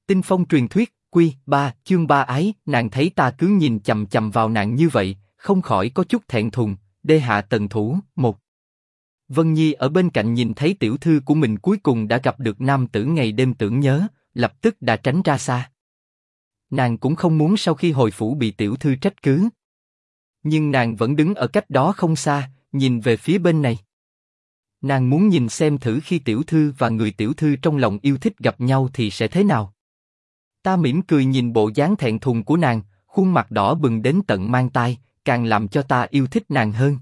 Tinh phong truyền thuyết, Quy 3, chương 3 ái, nàng thấy ta cứ nhìn chằm chằm vào nàng như vậy, không khỏi có chút thẹn thùng, đê hạ tần thủ, một. Vân Nhi ở bên cạnh nhìn thấy tiểu thư của mình cuối cùng đã gặp được nam tử ngày đêm tưởng nhớ, lập tức đã tránh ra xa. Nàng cũng không muốn sau khi hồi phủ bị tiểu thư trách cứ. Nhưng nàng vẫn đứng ở cách đó không xa, nhìn về phía bên này. Nàng muốn nhìn xem thử khi tiểu thư và người tiểu thư trong lòng yêu thích gặp nhau thì sẽ thế nào. Ta mỉm cười nhìn bộ dáng thẹn thùng của nàng, khuôn mặt đỏ bừng đến tận mang tai, càng làm cho ta yêu thích nàng hơn.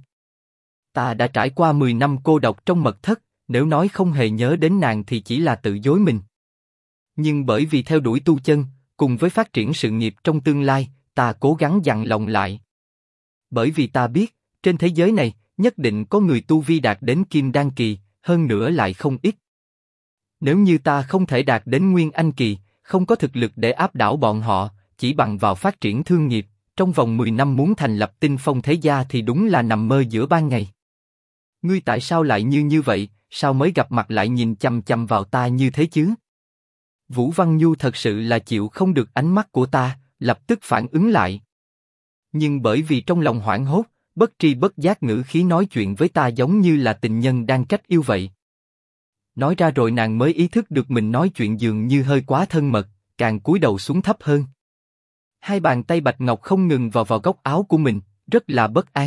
Ta đã trải qua 10 năm cô độc trong mật thất, nếu nói không hề nhớ đến nàng thì chỉ là tự dối mình. Nhưng bởi vì theo đuổi tu chân, cùng với phát triển sự nghiệp trong tương lai, ta cố gắng dặn lòng lại. Bởi vì ta biết, trên thế giới này, nhất định có người tu vi đạt đến Kim Đan kỳ, hơn nữa lại không ít. Nếu như ta không thể đạt đến Nguyên Anh kỳ, không có thực lực để áp đảo bọn họ, chỉ bằng vào phát triển thương nghiệp, trong vòng 10 năm muốn thành lập Tinh Phong thế gia thì đúng là nằm mơ giữa ban ngày. Ngươi tại sao lại như vậy, sao mới gặp mặt lại nhìn chằm chằm vào ta như thế chứ? Vũ Văn Nhu thật sự là chịu không được ánh mắt của ta, lập tức phản ứng lại. Nhưng bởi vì trong lòng hoảng hốt, bất tri bất giác ngữ khí nói chuyện với ta giống như là tình nhân đang trách yêu vậy. Nói ra rồi nàng mới ý thức được mình nói chuyện dường như hơi quá thân mật, càng cúi đầu xuống thấp hơn. Hai bàn tay bạch ngọc không ngừng vào góc áo của mình, rất là bất an.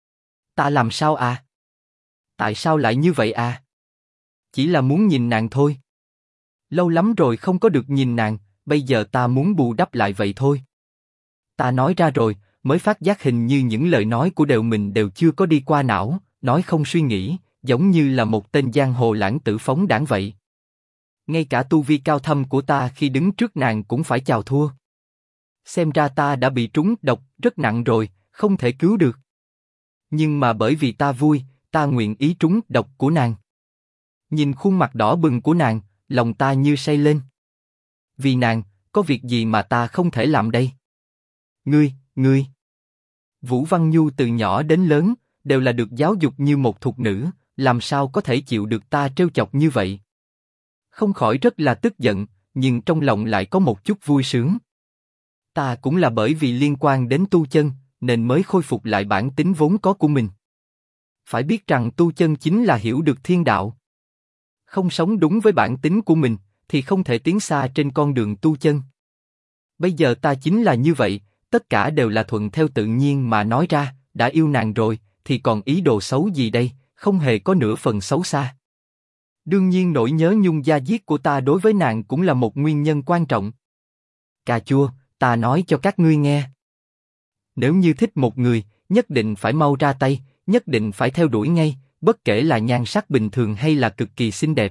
Ta làm sao à? Tại sao lại như vậy à? Chỉ là muốn nhìn nàng thôi. Lâu lắm rồi không có được nhìn nàng, bây giờ ta muốn bù đắp lại vậy thôi. Ta nói ra rồi, mới phát giác hình như những lời nói của mình đều chưa có đi qua não, nói không suy nghĩ, giống như là một tên giang hồ lãng tử phóng đãng vậy. Ngay cả tu vi cao thâm của ta khi đứng trước nàng cũng phải chào thua. Xem ra ta đã bị trúng độc rất nặng rồi, không thể cứu được. Nhưng mà bởi vì ta vui, ta nguyện ý trúng độc của nàng. Nhìn khuôn mặt đỏ bừng của nàng, lòng ta như say lên. Vì nàng, có việc gì mà ta không thể làm đây? Ngươi. Vũ Văn Nhu từ nhỏ đến lớn, đều là được giáo dục như một thục nữ, làm sao có thể chịu được ta trêu chọc như vậy? Không khỏi rất là tức giận, nhưng trong lòng lại có một chút vui sướng. Ta cũng là bởi vì liên quan đến tu chân, nên mới khôi phục lại bản tính vốn có của mình. Phải biết rằng tu chân chính là hiểu được thiên đạo. Không sống đúng với bản tính của mình, thì không thể tiến xa trên con đường tu chân. Bây giờ ta chính là như vậy, tất cả đều là thuận theo tự nhiên mà nói ra, đã yêu nàng rồi, thì còn ý đồ xấu gì đây, không hề có nửa phần xấu xa. Đương nhiên nỗi nhớ nhung da diết của ta đối với nàng cũng là một nguyên nhân quan trọng. Cà chua, ta nói cho các ngươi nghe. Nếu như thích một người, nhất định phải mau ra tay, nhất định phải theo đuổi ngay, bất kể là nhan sắc bình thường hay là cực kỳ xinh đẹp.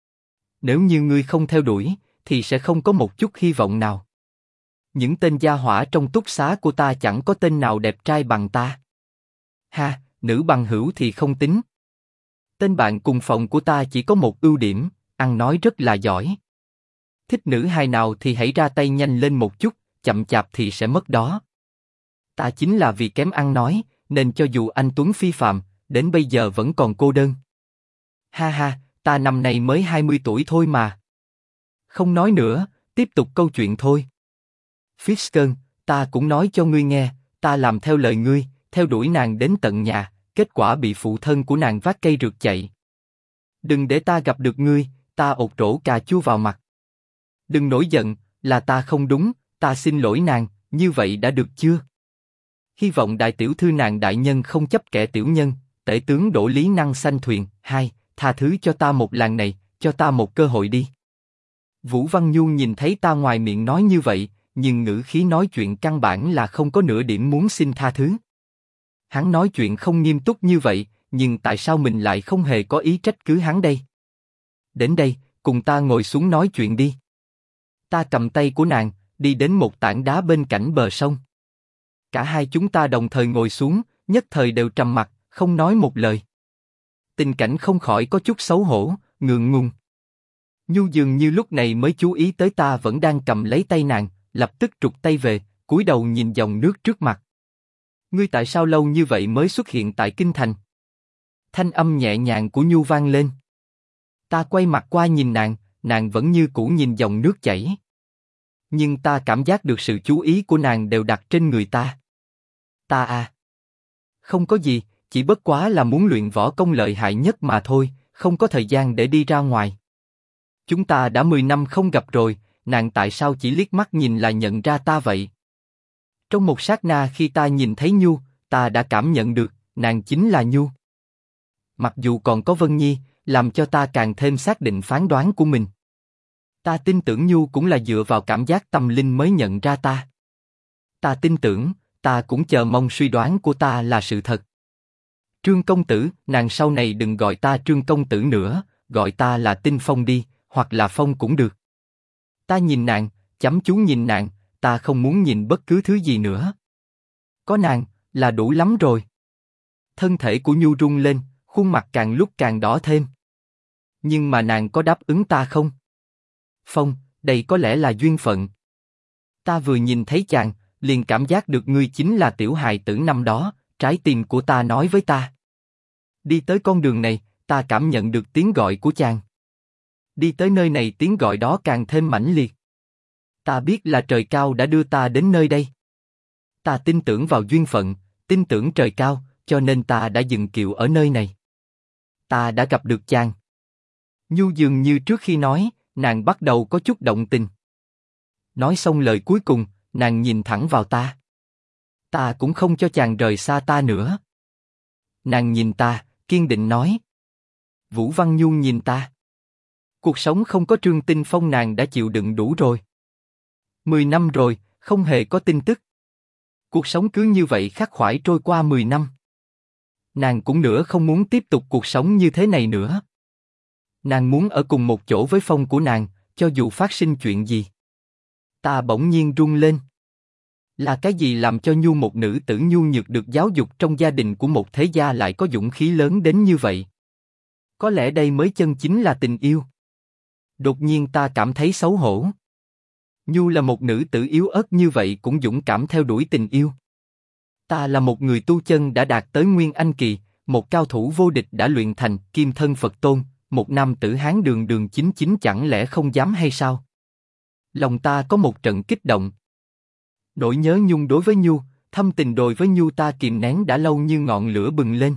Nếu như ngươi không theo đuổi, thì sẽ không có một chút hy vọng nào. Những tên gia hỏa trong túc xá của ta chẳng có tên nào đẹp trai bằng ta. Ha, nữ bằng hữu thì không tính. Tên bạn cùng phòng của ta chỉ có một ưu điểm, ăn nói rất là giỏi. Thích nữ hài nào thì hãy ra tay nhanh lên một chút, chậm chạp thì sẽ mất đó. Ta chính là vì kém ăn nói, nên cho dù anh tuấn phi phàm, đến bây giờ vẫn còn cô đơn. Ha ha, ta năm nay mới 20 tuổi thôi mà. Không nói nữa, tiếp tục câu chuyện thôi. Fitzken, ta cũng nói cho ngươi nghe, ta làm theo lời ngươi, theo đuổi nàng đến tận nhà, kết quả bị phụ thân của nàng vác cây rượt chạy. Đừng để ta gặp được ngươi, ta ột rổ cà chua vào mặt. Đừng nổi giận, là ta không đúng, ta xin lỗi nàng, như vậy đã được chưa? Hy vọng đại tiểu thư nàng đại nhân không chấp kẻ tiểu nhân, tể tướng đổ lý năng sanh thuyền. Hai, tha thứ cho ta một lần này, cho ta một cơ hội đi. Vũ Văn Nhu nhìn thấy ta ngoài miệng nói như vậy, nhưng ngữ khí nói chuyện căn bản là không có nửa điểm muốn xin tha thứ. Hắn nói chuyện không nghiêm túc như vậy, nhưng tại sao mình lại không hề có ý trách cứ hắn đây? Đến đây, cùng ta ngồi xuống nói chuyện đi. Ta cầm tay của nàng, đi đến một tảng đá bên cạnh bờ sông. Cả hai chúng ta đồng thời ngồi xuống, nhất thời đều trầm mặc, không nói một lời. Tình cảnh không khỏi có chút xấu hổ, ngượng ngùng. Nhu dường như lúc này mới chú ý tới ta vẫn đang cầm lấy tay nàng, lập tức trục tay về, cúi đầu nhìn dòng nước trước mặt. Ngươi tại sao lâu như vậy mới xuất hiện tại kinh thành? Thanh âm nhẹ nhàng của Nhu vang lên. Ta quay mặt qua nhìn nàng, nàng vẫn như cũ nhìn dòng nước chảy. Nhưng ta cảm giác được sự chú ý của nàng đều đặt trên người ta. Ta à. Không có gì, chỉ bất quá là muốn luyện võ công lợi hại nhất mà thôi, không có thời gian để đi ra ngoài. Chúng ta đã 10 năm không gặp rồi, nàng tại sao chỉ liếc mắt nhìn là nhận ra ta vậy? Trong một sát na khi ta nhìn thấy Nhu, ta đã cảm nhận được, nàng chính là Nhu. Mặc dù còn có Vân Nhi, làm cho ta càng thêm xác định phán đoán của mình. Ta tin tưởng Nhu cũng là dựa vào cảm giác tâm linh mới nhận ra ta. Ta tin tưởng, ta cũng chờ mong suy đoán của ta là sự thật. Trương công tử, nàng sau này đừng gọi ta Trương công tử nữa, gọi ta là Tinh Phong đi, hoặc là Phong cũng được. Ta nhìn nàng, chăm chú nhìn nàng, ta không muốn nhìn bất cứ thứ gì nữa. Có nàng, là đủ lắm rồi. Thân thể của Nhu rung lên, khuôn mặt càng lúc càng đỏ thêm. Nhưng mà nàng có đáp ứng ta không? Phong, đây có lẽ là duyên phận. Ta vừa nhìn thấy chàng, liền cảm giác được ngươi chính là tiểu hài tử năm đó, trái tim của ta nói với ta. Đi tới con đường này, ta cảm nhận được tiếng gọi của chàng. Đi tới nơi này tiếng gọi đó càng thêm mãnh liệt. Ta biết là trời cao đã đưa ta đến nơi đây. Ta tin tưởng vào duyên phận, tin tưởng trời cao, cho nên ta đã dừng kiệu ở nơi này. Ta đã gặp được chàng. Nhu dường như trước khi nói, nàng bắt đầu có chút động tình. Nói xong lời cuối cùng, nàng nhìn thẳng vào ta. Ta cũng không cho chàng rời xa ta nữa. Nàng nhìn ta, kiên định nói. Vũ Văn Nhu nhìn ta. Cuộc sống không có Trương Tinh Phong nàng đã chịu đựng đủ rồi. 10 năm rồi, không hề có tin tức. Cuộc sống cứ như vậy khắc khoải trôi qua 10 năm. Nàng cũng nữa không muốn tiếp tục cuộc sống như thế này nữa. Nàng muốn ở cùng một chỗ với Phong của nàng, cho dù phát sinh chuyện gì. Ta bỗng nhiên run lên. Là cái gì làm cho Nhu, một nữ tử nhu nhược được giáo dục trong gia đình của một thế gia, lại có dũng khí lớn đến như vậy? Có lẽ đây mới chân chính là tình yêu. Đột nhiên ta cảm thấy xấu hổ. Nhu là một nữ tử yếu ớt như vậy cũng dũng cảm theo đuổi tình yêu. Ta là một người tu chân đã đạt tới Nguyên Anh kỳ, một cao thủ vô địch đã luyện thành Kim Thân Phật Tôn, một nam tử Hán đường đường chính chính, chẳng lẽ không dám hay sao? Lòng ta có một trận kích động. Nỗi nhớ nhung đối với Nhu, thâm tình đối với Nhu ta kìm nén đã lâu như ngọn lửa bừng lên.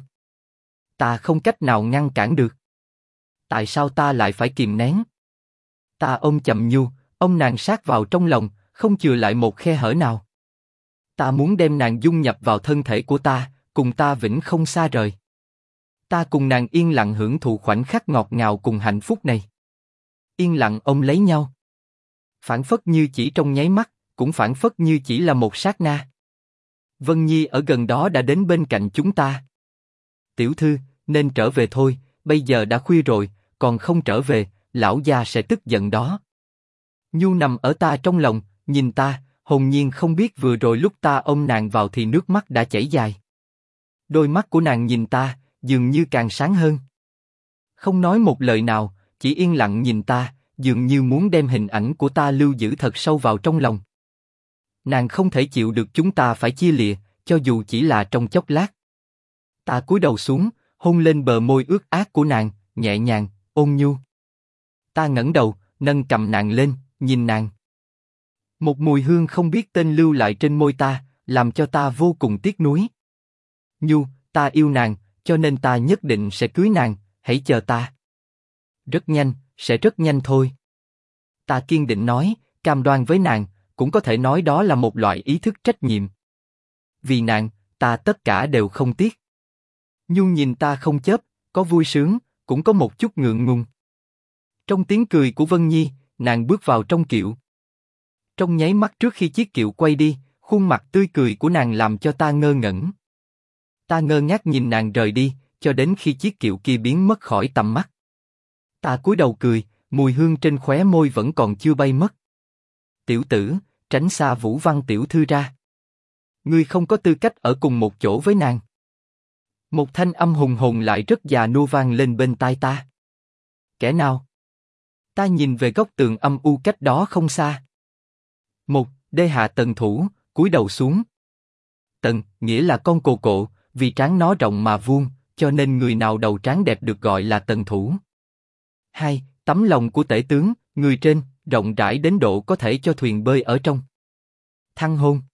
Ta không cách nào ngăn cản được. Tại sao ta lại phải kìm nén? Ta ôm chầm Nhu, ôm nàng sát vào trong lòng, không chừa lại một khe hở nào. Ta muốn đem nàng dung nhập vào thân thể của ta, cùng ta vĩnh không xa rời. Ta cùng nàng yên lặng hưởng thụ khoảnh khắc ngọt ngào cùng hạnh phúc này. Yên lặng ôm lấy nhau. Phảng phất như chỉ trong nháy mắt, cũng phảng phất như chỉ là một sát na. Vân Nhi ở gần đó đã đến bên cạnh chúng ta. Tiểu thư, nên trở về thôi, bây giờ đã khuya rồi, còn không trở về, lão gia sẽ tức giận đó. Nhu nằm ở ta trong lòng, nhìn ta, hồn nhiên không biết vừa rồi lúc ta ôm nàng vào thì nước mắt đã chảy dài. Đôi mắt của nàng nhìn ta, dường như càng sáng hơn. Không nói một lời nào, chỉ yên lặng nhìn ta, dường như muốn đem hình ảnh của ta lưu giữ thật sâu vào trong lòng. Nàng không thể chịu được chúng ta phải chia lìa, cho dù chỉ là trong chốc lát. Ta cúi đầu xuống, hôn lên bờ môi ướt át của nàng, nhẹ nhàng, ôn nhu. Ta ngẩng đầu, nâng cầm nàng lên, nhìn nàng. Một mùi hương không biết tên lưu lại trên môi ta, làm cho ta vô cùng tiếc nuối. Nhu, ta yêu nàng, cho nên ta nhất định sẽ cưới nàng, hãy chờ ta. Rất nhanh, sẽ rất nhanh thôi. Ta kiên định nói, cam đoan với nàng, cũng có thể nói đó là một loại ý thức trách nhiệm. Vì nàng, ta tất cả đều không tiếc. Nhu nhìn ta không chớp, có vui sướng, cũng có một chút ngượng ngùng. Trong tiếng cười của Vân Nhi, nàng bước vào trong kiệu. Trong nháy mắt trước khi chiếc kiệu quay đi, khuôn mặt tươi cười của nàng làm cho ta ngơ ngẩn. Ta ngơ ngác nhìn nàng rời đi, cho đến khi chiếc kiệu kia biến mất khỏi tầm mắt. Ta cúi đầu cười, mùi hương trên khóe môi vẫn còn chưa bay mất. Tiểu tử, tránh xa Vũ Văn tiểu thư ra. Ngươi không có tư cách ở cùng một chỗ với nàng. Một thanh âm hùng hồn lại rất già nua vang lên bên tai ta. Kẻ nào? Ta nhìn về góc tường âm u cách đó không xa. Một, đê hạ Tần Thủ, cúi đầu xuống. Tần, nghĩa là con cồ cộ, vì trán nó rộng mà vuông, cho nên người nào đầu trán đẹp được gọi là Tần Thủ. Hai, tấm lòng của tể tướng, người trên, rộng rãi đến độ có thể cho thuyền bơi ở trong. Thăng hôn.